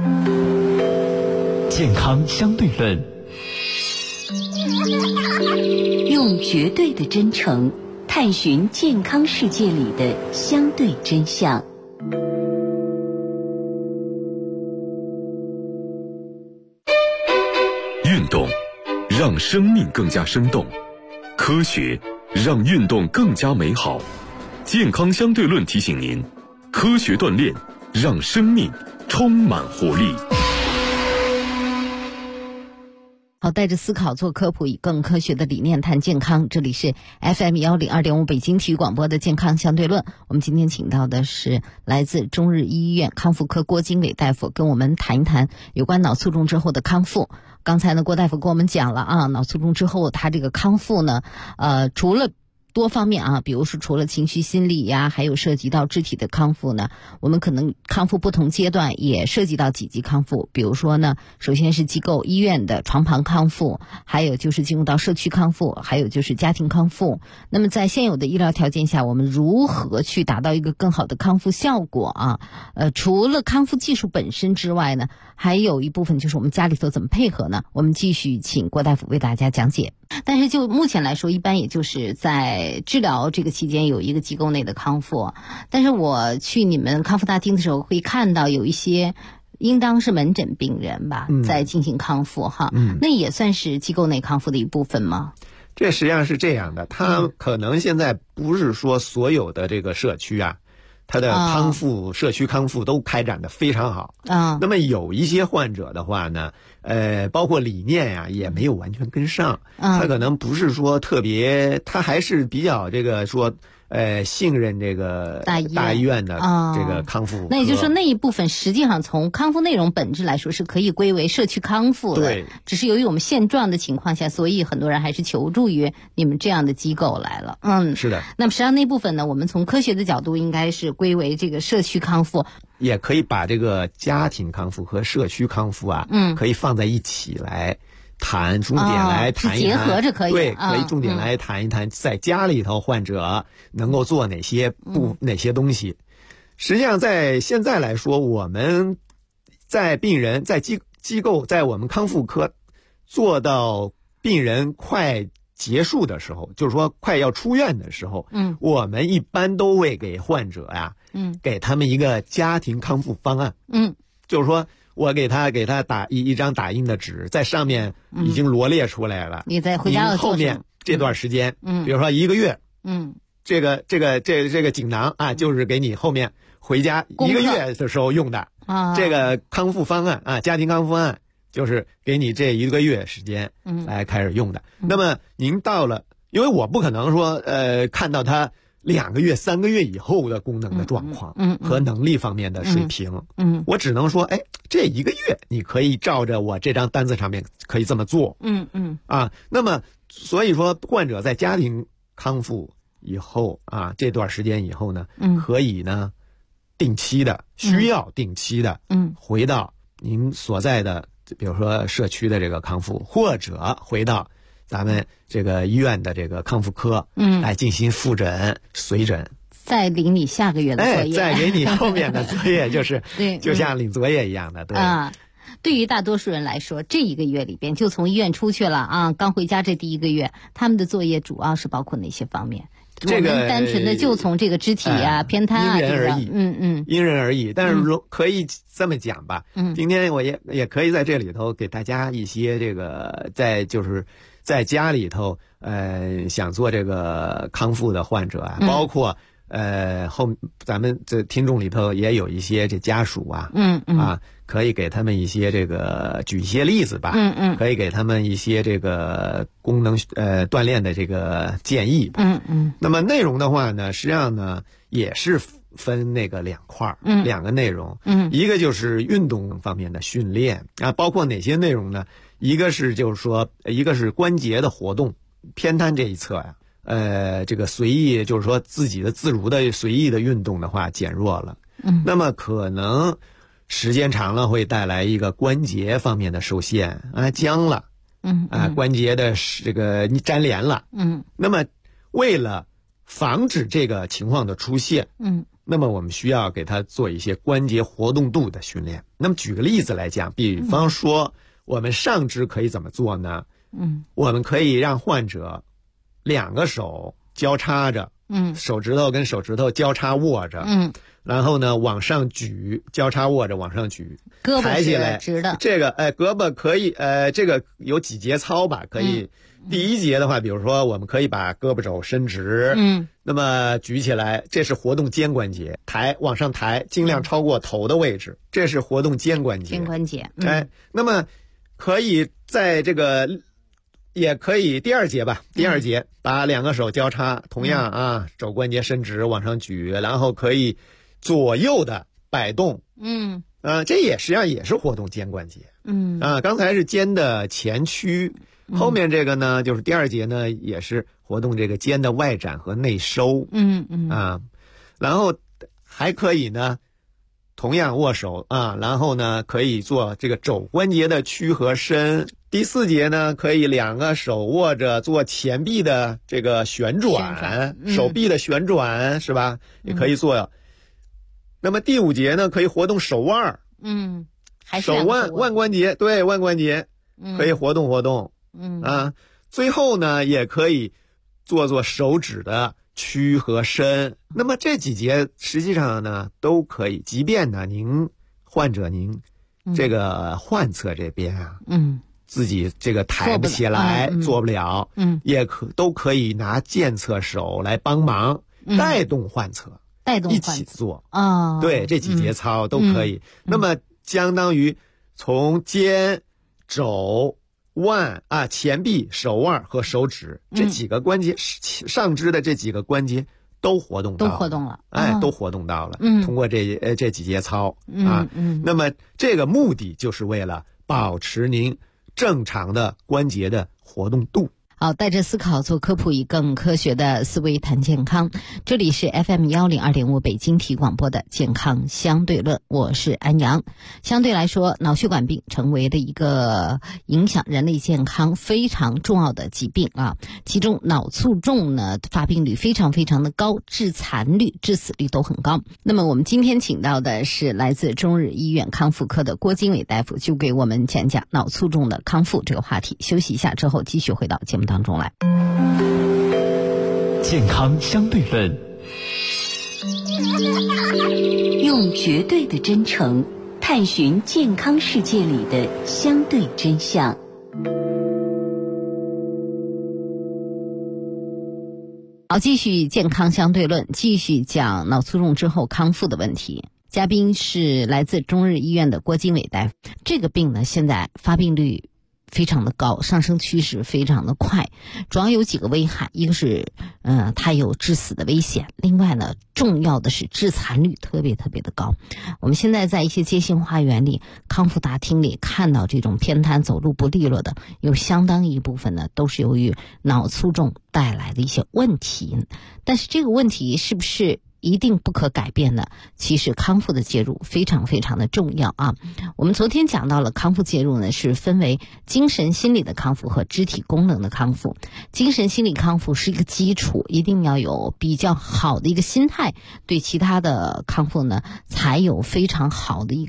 健康相对论。 用绝对的真诚探寻健康世界里的相对真相。 运动让生命更加生动，科学让运动更加美好。健康相对论提醒您，科学锻炼让生命充满活力。 好，带着思考做科普，以更科学的理念谈健康。这里是 FM102.5 北京体育广播的健康相对论。我们今天请到的是来自中日医院康复科郭经纬大夫，跟我们谈一谈有关脑卒中之后的康复。刚才呢，郭大夫跟我们讲了脑卒中之后他这个康复呢，除了多方面比如说除了情绪心理呀，还有涉及到肢体的康复呢，我们可能康复不同阶段也涉及到几级康复。比如说呢，首先是机构医院的床旁康复，还有就是进入到社区康复，还有就是家庭康复。那么在现有的医疗条件下，我们如何去达到一个更好的康复效果除了康复技术本身之外呢，还有一部分就是我们家里头怎么配合呢？我们继续请郭大夫为大家讲解。但是就目前来说，一般也就是在治疗这个期间有一个机构内的康复。但是我去你们康复大厅的时候，会看到有一些应当是门诊病人吧，在进行康复那也算是机构内康复的一部分吗？ 这实际上是这样的，它可能现在不是说所有的这个社区它的康复社区康复都开展的非常好那么有一些患者的话呢，包括理念也没有完全跟上他可能不是说特别，他还是比较这个说信任这个大医院的这个康复那也就是说那一部分实际上从康复内容本质来说是可以归为社区康复的， 对， 只是由于我们现状的情况下，所以很多人还是求助于你们这样的机构来了是的。 那么实际上那部分呢，我们从科学的角度应该是归为这个社区康复， 也可以把这个家庭康复和社区康复可以放在一起来谈，重点来谈一谈， 结合着可以， 对，可以重点来谈一谈，在家里头患者能够做哪些哪些东西。实际上在现在来说，我们在病人在机构在我们康复科做到病人快结束的时候，就是说快要出院的时候我们一般都会给患者给他们一个家庭康复方案就是说我给他打一张打印的纸，在上面已经罗列出来了你在回家后面这段时间比如说1个月这个锦囊就是给你后面回家1个月的时候用的这个康复方案家庭康复方案就是给你这1个月时间来开始用的那么您到了，因为我不可能说看到他2个月3个月以后的功能的状况和能力方面的水平我只能说这1个月你可以照着我这张单子上面可以这么做那么所以说患者在家庭康复以后这段时间以后呢可以呢定期的需要定期的回到您所在的比如说社区的这个康复，或者回到咱们这个医院的这个康复科来进行复诊随诊， 再领你下个月的作业再给你后面的作业就是就像领作业一样的对于大多数人来说，这1个月里边就从医院出去了刚回家这第1个月，他们的作业主要是包括哪些方面？ 这个单纯的就从这个肢体啊、偏瘫啊， 因人而异，因人而异。但是可以这么讲吧，今天我也可以在这里头给大家一些这个在家里头想做这个康复的患者啊，包括咱们这听众里头也有一些这家属啊，可以给他们一些这个举一些例子吧，可以给他们一些这个功能锻炼的这个建议吧，那么内容的话呢，实际上呢也是分那个两块两个内容，一个就是运动方面的训练啊，包括哪些内容呢？一个是就是说，一个是关节的活动，偏瘫这一侧呀，这个随意就是说自己的自如的随意的运动的话减弱了，那么可能时间长了会带来一个关节方面的受限啊，僵了，关节的这个粘连了，那么为了防止这个情况的出现，那么我们需要给他做一些关节活动度的训练。那么举个例子来讲，比方说我们上肢可以怎么做呢？我们可以让患者两个手交叉着，手指头跟手指头交叉握着，然后呢往上举，交叉握着往上举， 胳膊抬起来直的。 这个胳膊可以这个有几节操吧，可以。第一节的话，比如说我们可以把胳膊肘伸直，那么举起来，这是活动肩关节，往上抬，尽量超过头的位置，这是活动肩关节。 肩关节， 那么可以在这个也可以第二节吧，第二节把两个手交叉，同样啊，肘关节伸直往上举，然后可以左右的摆动，这也实际上也是活动肩关节，刚才是肩的前屈。后面这个呢，就是第二节呢，也是活动这个肩的外展和内收，然后还可以呢，同样握手啊，然后呢可以做这个肘关节的屈和伸。第四节呢，可以两个手握着做前臂的这个旋转，手臂的旋转是吧？也可以做。那么第五节呢，可以活动手腕，手腕关节，对，腕关节可以活动。最后呢，也可以做手指的屈和伸。那么这几节实际上呢都可以，即便呢患者这个患侧这边啊，自己这个抬不起来，做不了，都可以拿健侧手来帮忙，带动患侧，一起做啊。对，这几节操都可以。那么相当于从肩、肘、腕啊、前臂、手腕和手指这几个关节，上肢的这几个关节都活动到了，都活动到了。通过这几节操啊，那么这个目的就是为了保持您正常的关节的活动度。 好，带着思考做科普，以更科学的思维谈健康。这里是 FM102.5 北京体育广播的健康相对论，我是安阳。相对来说，脑血管病成为了一个影响人类健康非常重要的疾病啊。其中脑卒中呢，发病率非常非常的高，致残率、致死率都很高。那么我们今天请到的是来自中日医院康复科的郭经纬大夫，就给我们讲讲脑卒中的康复这个话题。休息一下之后，继续回到节目当中来。 健康相对论， 用绝对的真诚探寻健康世界里的相对真相。 好，继续健康相对论，继续讲脑卒中之后康复的问题。嘉宾是来自中日医院的郭经纬大夫。这个病呢，现在发病率非常的高，上升趋势非常的快，主要有几个危害，一个是它有致死的危险，另外呢重要的是致残率特别特别的高。我们现在在一些街心花园里、康复大厅里看到这种偏瘫走路不利落的，有相当一部分呢都是由于脑卒中带来的一些问题。但是这个问题是不是一定不可改变呢？其实康复的介入非常非常的重要啊。我们昨天讲到了康复介入呢，是分为精神心理的康复和肢体功能的康复。精神心理康复是一个基础，一定要有比较好的一个心态，对其他的康复呢才有非常好的一个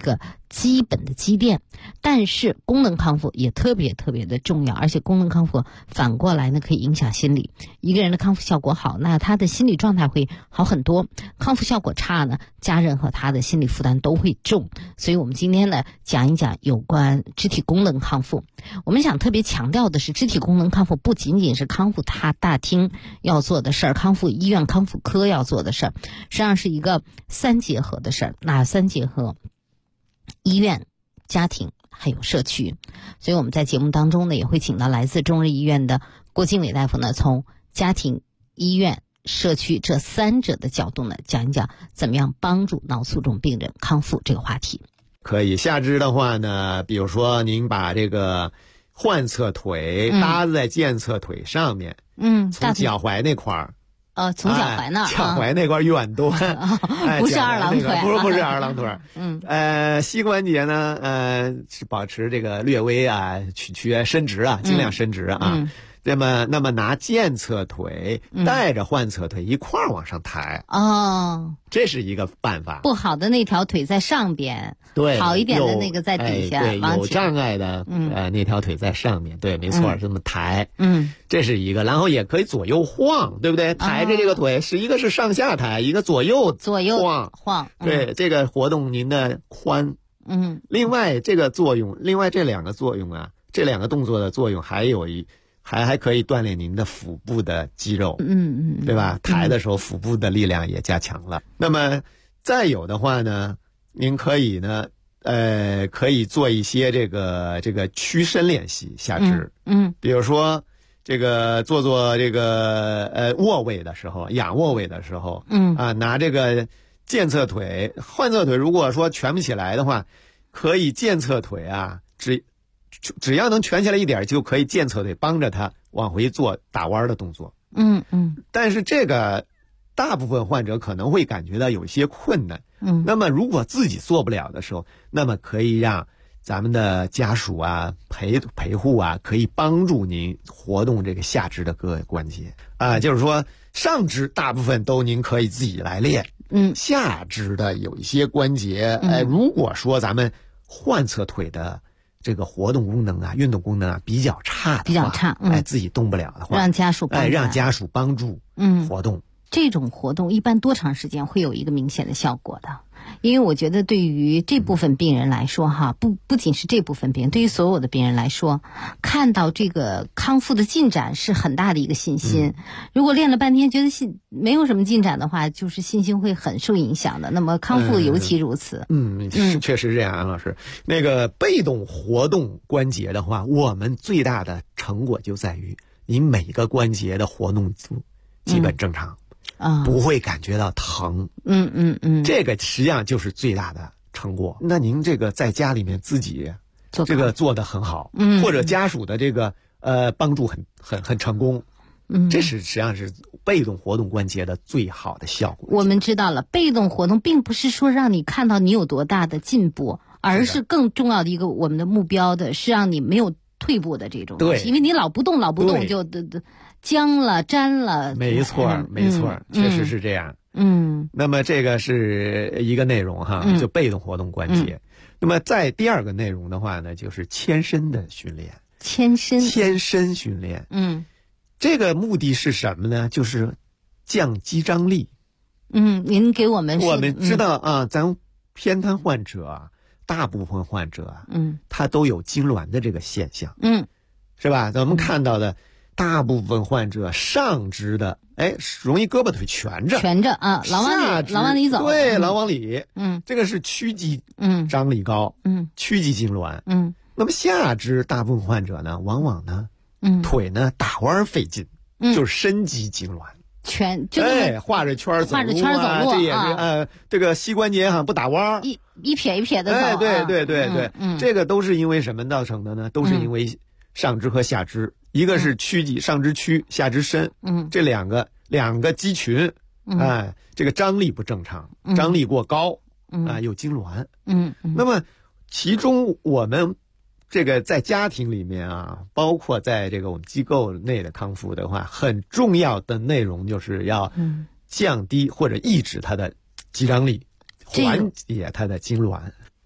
基本的积淀。但是功能康复也特别特别的重要，而且功能康复反过来呢可以影响心理。一个人的康复效果好，那他的心理状态会好很多。康复效果差呢，家人和他的心理负担都会重。所以我们今天呢讲一讲有关肢体功能康复。我们想特别强调的是，肢体功能康复不仅仅是康复大厅要做的事儿，康复医院康复科要做的事儿，实际上是一个三结合的事儿。那三结合，医院、家庭还有社区。所以我们在节目当中呢也会请到来自中日医院的郭经纬大夫呢，从家庭、医院、社区这三者的角度呢讲一讲怎么样帮助脑卒中病人康复这个话题。 可以，下肢的话呢，比如说您把这个患侧腿搭在健侧腿上面，从脚踝那块儿， 从脚踝那儿， 脚踝那块远端， 不是二郎腿， 不是二郎腿，膝关节呢，是保持这个略微曲曲伸直尽量伸直那么拿健侧腿带着患侧腿一块儿往上抬这是一个办法。 不好的那条腿在上边， 对， 好一点的那个在底下， 对，有障碍的那条腿在上面，对，没错，这么抬，这是一个。然后也可以左右晃，对不对？抬着这个腿，一个是上下抬，一个左右晃， 对，这个活动您的髋。另外这两个作用这两个动作的作用还可以锻炼您的腹部的肌肉，对吧？抬的时候腹部的力量也加强了。那么再有的话呢，您可以呢，可以做一些这个屈伸练习下肢，比如说这个做这个卧位的时候，仰卧位的时候，拿这个健侧腿、患侧腿，如果说蜷不起来的话，可以健侧腿只要能蜷起来一点，就可以健侧腿帮着他往回做打弯的动作。但是这个大部分患者可能会感觉到有些困难。那么如果自己做不了的时候，那么可以让咱们的家属陪护可以帮助您活动这个下肢的各个关节就是说上肢大部分都您可以自己来练。下肢的有一些关节，如果说咱们患侧腿的这个活动功能运动功能比较差，自己动不了的话， 让家属帮助活动。 这种活动一般多长时间会有一个明显的效果的？因为我觉得对于这部分病人来说不仅是这部分病人，对于所有的病人来说，看到这个康复的进展是很大的一个信心。如果练了半天觉得没有什么进展的话，就是信心会很受影响的。那么康复尤其如此。 确实这样，安老师。那个被动活动关节的话，我们最大的成果就在于你每个关节的活动基本正常。不会感觉到疼。这个实际上就是最大的成果。那您这个在家里面自己这个做得很好，或者家属的这个帮助很成功，这实际上是被动活动关节的最好的效果。 我们知道了，被动活动并不是说让你看到你有多大的进步，而是更重要的一个我们的目标的是让你没有退步的这种东西。因为你老不动就僵了粘了。 没错，确实是这样。那么这个是一个内容就被动活动关节。那么在第二个内容的话呢，就是牵伸的训练。 牵伸训练。这个目的是什么呢？就是降肌张力。 您给我们知道咱偏瘫患者大部分患者他都有痉挛的这个现象。是吧？咱们看到的大部分患者上肢的容易胳膊腿蜷着老往里走。 对，老往里。这个是屈肌张力高。屈肌痉挛。那么下肢大部分患者呢，往往呢腿呢打弯费劲，就是伸肌痉挛。画着圈走路这也是这个膝关节不打弯， 一撇一撇的走。 对，这个都是因为什么造成的呢？都是因为上肢和下肢，一个是屈肌，上肢屈，下肢伸。这两个肌群这个张力不正常，张力过高有痉挛。那么其中我们这个在家庭里面包括在这个我们机构内的康复的话，很重要的内容就是要降低或者抑制它的肌张力，缓解它的痉挛。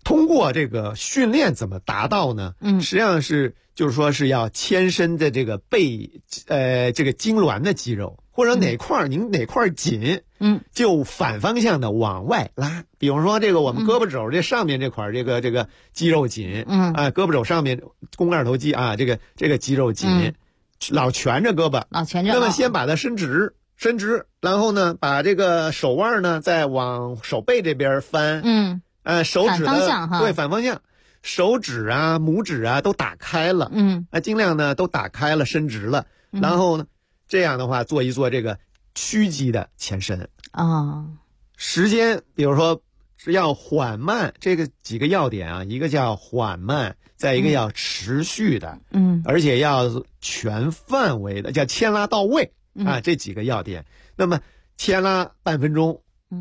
通过这个训练怎么达到呢？实际上就是说是要牵伸的这个背这个痉挛的肌肉，或者哪块紧，就反方向的往外拉。比如说这个我们胳膊肘这上面这块这个肌肉紧，胳膊肘上面肱二头肌啊，这个肌肉紧，老蜷着胳膊，那么先把它伸直，然后呢把这个手腕呢再往手背这边翻，手指的反方向哈， 对，反方向，手指啊、拇指啊都打开了，尽量呢都打开了，伸直了，然后呢，这样的话做一做这个屈肌的前伸时间，比如说是要缓慢，这个几个要点啊，一个叫缓慢，再一个要持续的，而且要全范围的，叫牵拉到位啊，这几个要点。那么牵拉半分钟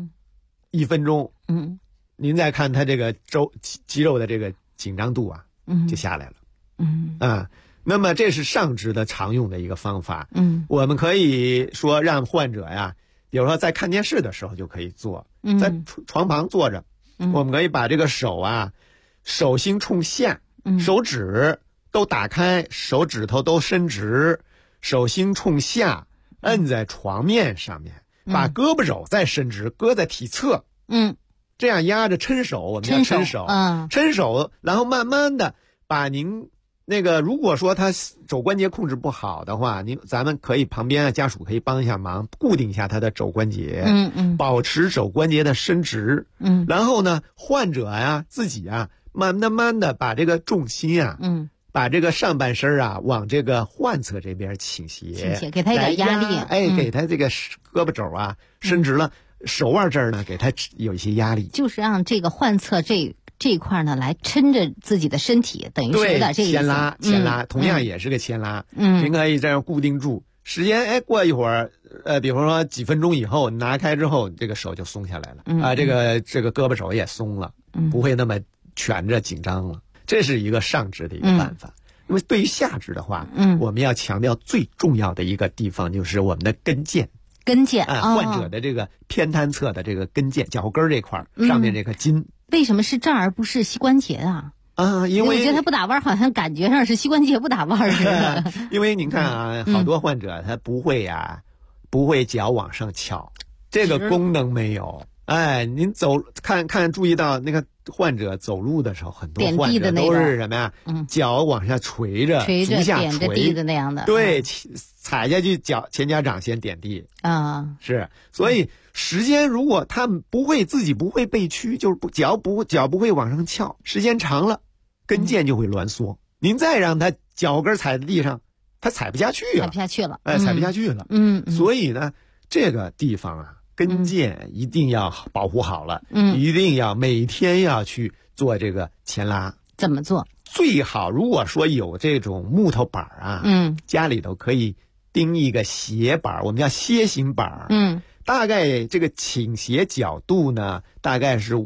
，1分钟，您再看它这个肌肉的这个紧张度啊，就下来了，那么这是上肢的常用的一个方法，我们可以说让患者呀，比如说在看电视的时候就可以做，在床旁坐着，我们可以把这个手啊，手心冲下，手指都打开，手指头都伸直，手心冲下，摁在床面上面，把胳膊肘再伸直，搁在体侧，这样压着抻手，我们叫抻手，然后慢慢的把您那个，如果说他肘关节控制不好的话，咱们可以旁边家属可以帮一下忙，固定一下他的肘关节，保持肘关节的伸直，然后呢，患者呀自己啊，慢慢的把这个重心啊，把这个上半身啊往这个患侧这边倾斜， 给他一点压力， 给他这个胳膊肘啊伸直了。手腕这儿呢，给他有一些压力， 就是让这个患侧这一块呢来撑着自己的身体，等于是有点这个牵拉，同样也是个牵拉。您可以这样固定住，时间过一会儿，比方说几分钟以后拿开之后，这个手就松下来了，这个胳膊肘也松了，不会那么蜷着紧张了。这是一个上肢的一个办法。那么对于下肢的话，我们要强调最重要的一个地方就是我们的跟腱。患者的这个偏瘫侧的这个跟腱，脚后跟这块上面这个筋， 为什么是这儿而不是膝关节啊？因为我觉得他不打弯，好像感觉上是膝关节不打弯似的。 因为您看啊，好多患者他不会脚往上翘，这个功能没有。您注意到那个患者走路的时候，很多患者都是什么呀？脚往下垂着，足下点着地的那样的。 对，踩下去前脚掌先点地是。所以时间如果他们自己不会背屈，就是脚不会往上翘，时间长了，跟腱就会挛缩。您再让他脚跟踩在地上，他踩不下去了。踩不下去了。所以呢，这个地方啊。跟腱一定要保护好了，一定要每天要去做这个牵拉。 怎么做？ 最好如果说有这种木头板啊，家里头可以钉一个斜板，我们叫楔形板，大概这个倾斜角度呢，大概是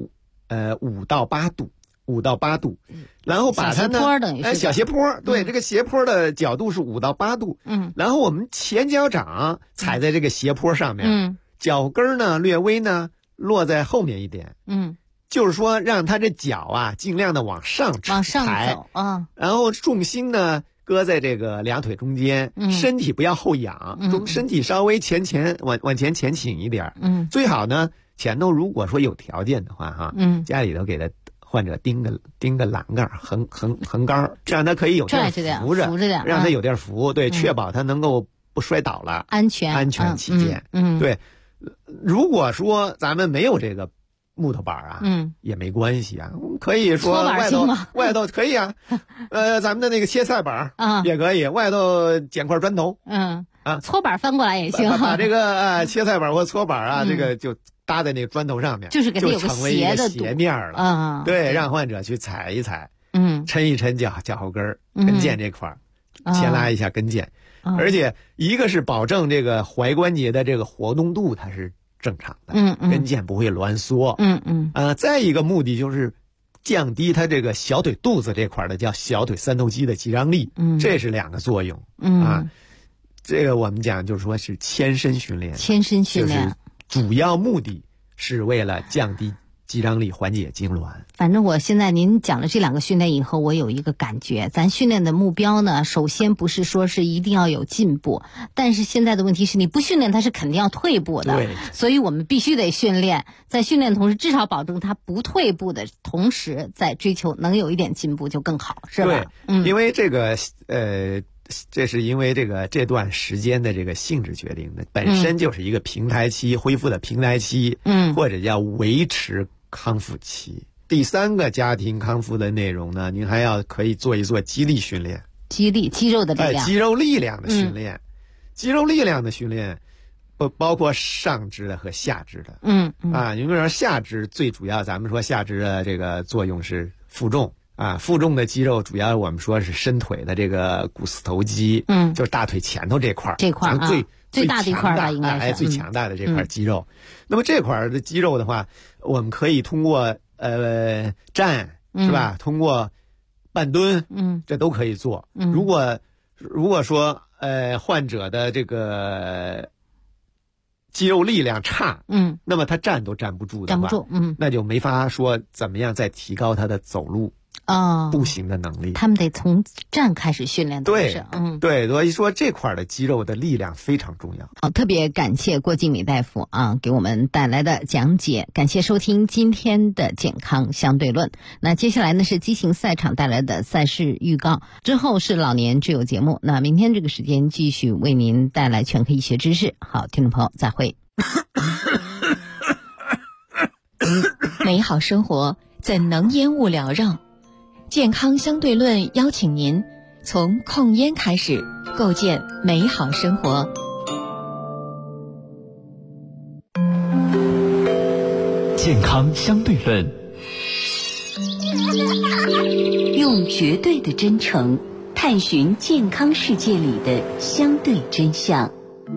5到8度，然后把它呢，小斜坡，对，这个斜坡的角度是5到8度，然后我们前脚掌踩在这个斜坡上面，脚跟呢略微呢落在后面一点，就是说让他这脚啊尽量的往上走啊， 然后重心呢搁在这个两腿中间，身体不要后仰，身体稍微往前前倾一点，最好呢前头如果说有条件的话家里头给他患者钉个栏杆横杆，这样他可以有点扶着，让他有点扶，对，确保他能够不摔倒了， 安全起见，对。如果说咱们没有这个木头板啊，也没关系啊，我们可以说外头可以啊，咱们的那个切菜板也可以，外头捡块砖头， 搓板翻过来也行， 把这个切菜板或搓板啊，这个就搭在那个砖头上面， 就是给它有个成为一个斜面了，对，让患者去踩一踩，抻一抻脚后跟跟腱这块牵拉一下跟腱。而且一个是保证这个踝关节的这个活动度它是正常的，跟腱不会挛缩，再一个目的就是降低它这个小腿肚子这块的叫小腿三头肌的肌张力，这是2个作用，这个我们讲就是说是牵伸训练， 就是主要目的是为了降低肌张力，缓解痉挛。 反正我现在您讲了这2个训练以后，我有一个感觉，咱训练的目标呢，首先不是说是一定要有进步，但是现在的问题是你不训练它是肯定要退步的， 对， 所以我们必须得训练，在训练的同时至少保证它不退步的同时，在追求能有一点进步就更好，是吧？ 对，因为这个这是因为这段时间的这个性质决定的，本身就是一个平台期，恢复的平台期，或者叫维持康复期。第3个家庭康复的内容呢，您还可以做一做肌力训练， 肌肉的力量， 肌肉力量的训练，肌肉力量的训练不包括上肢的和下肢的，你比如说下肢最主要，咱们说下肢的这个作用是负重。负重的肌肉主要我们说是伸腿的这个股四头肌，就是大腿前头这块最大的一块吧，应该是最强大的这块肌肉。那么这块的肌肉的话，我们可以通过站是吧？通过半蹲，这都可以做。如果说患者的这个肌肉力量差，那么他站都站不住的话，那就没法说怎么样再提高他的走路。步行的能力， 他们得从站开始训练。 对，所以说这块的肌肉的力量非常重要。 好，特别感谢郭敬礼大夫给我们带来的讲解，感谢收听今天的健康相对论。那接下来呢是激情赛场带来的赛事预告，之后是老年之友节目。那明天这个时间继续为您带来全科医学知识。好，听众朋友再会。 美好生活怎能烟雾缭绕？健康相对论邀请您从控烟开始，构建美好生活。 健康相对论， 用绝对的真诚探寻健康世界里的相对真相。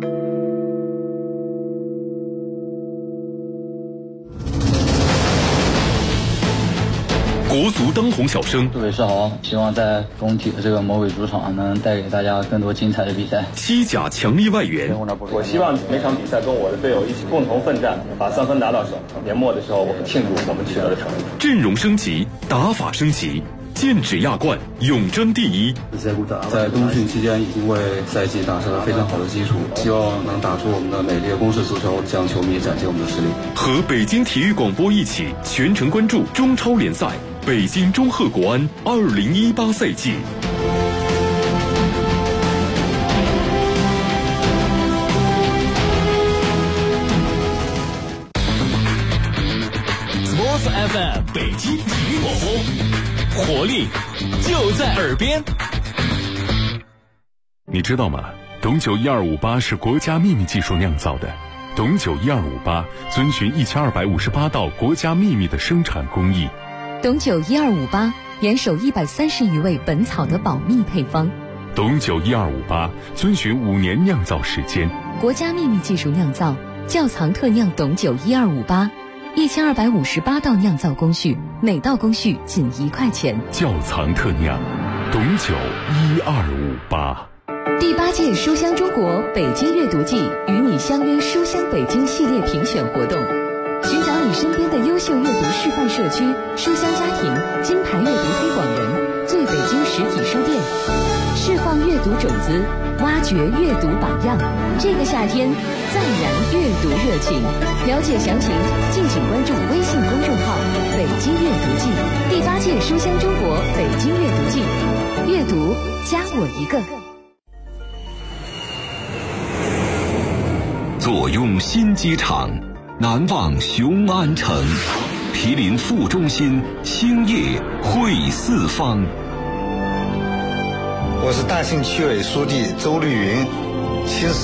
国足当红小生， 各位是好，希望在工体的这个魔鬼主场能带给大家更多精彩的比赛。 西甲强力外援， 我希望每场比赛跟我的队友一起共同奋战，把3分拿到手。年末的时候，我们庆祝我们取得的成绩。 阵容升级，打法升级，剑指亚冠，永争第一。 在冬训期间已经为赛季打下了非常好的基础，希望能打出我们的美丽的攻势足球，向球迷展现我们的实力。 和北京体育广播一起全程关注中超联赛北京中赫国安2018赛季。 Sports FM 北京体育广播，活力就在耳边。 你知道吗？董酒1258是国家秘密技术酿造的。董酒1258遵循1258道国家秘密的生产工艺。 董酒1258严守130余味本草的保密配方。 董酒1258遵循5年酿造时间， 国家秘密技术酿造，窖藏特酿董酒1258，1258道酿造工序，每道工序仅1块钱。 窖藏特酿，董酒1258。 第8届书香中国北京阅读季与你相约书香北京系列评选活动，寻找你身边的优秀阅读示范社区、书香家庭、金牌阅读推广人，最北京实体书店，释放阅读种子，挖掘阅读榜样。这个夏天再燃阅读热情。了解详情，敬请关注微信公众号“北京阅读季”。第8届书香中国北京阅读季，阅读加我一个。 坐拥新机场，难忘雄安城，毗邻副中心，兴业汇四方。 我是大庆区委书记周绿云。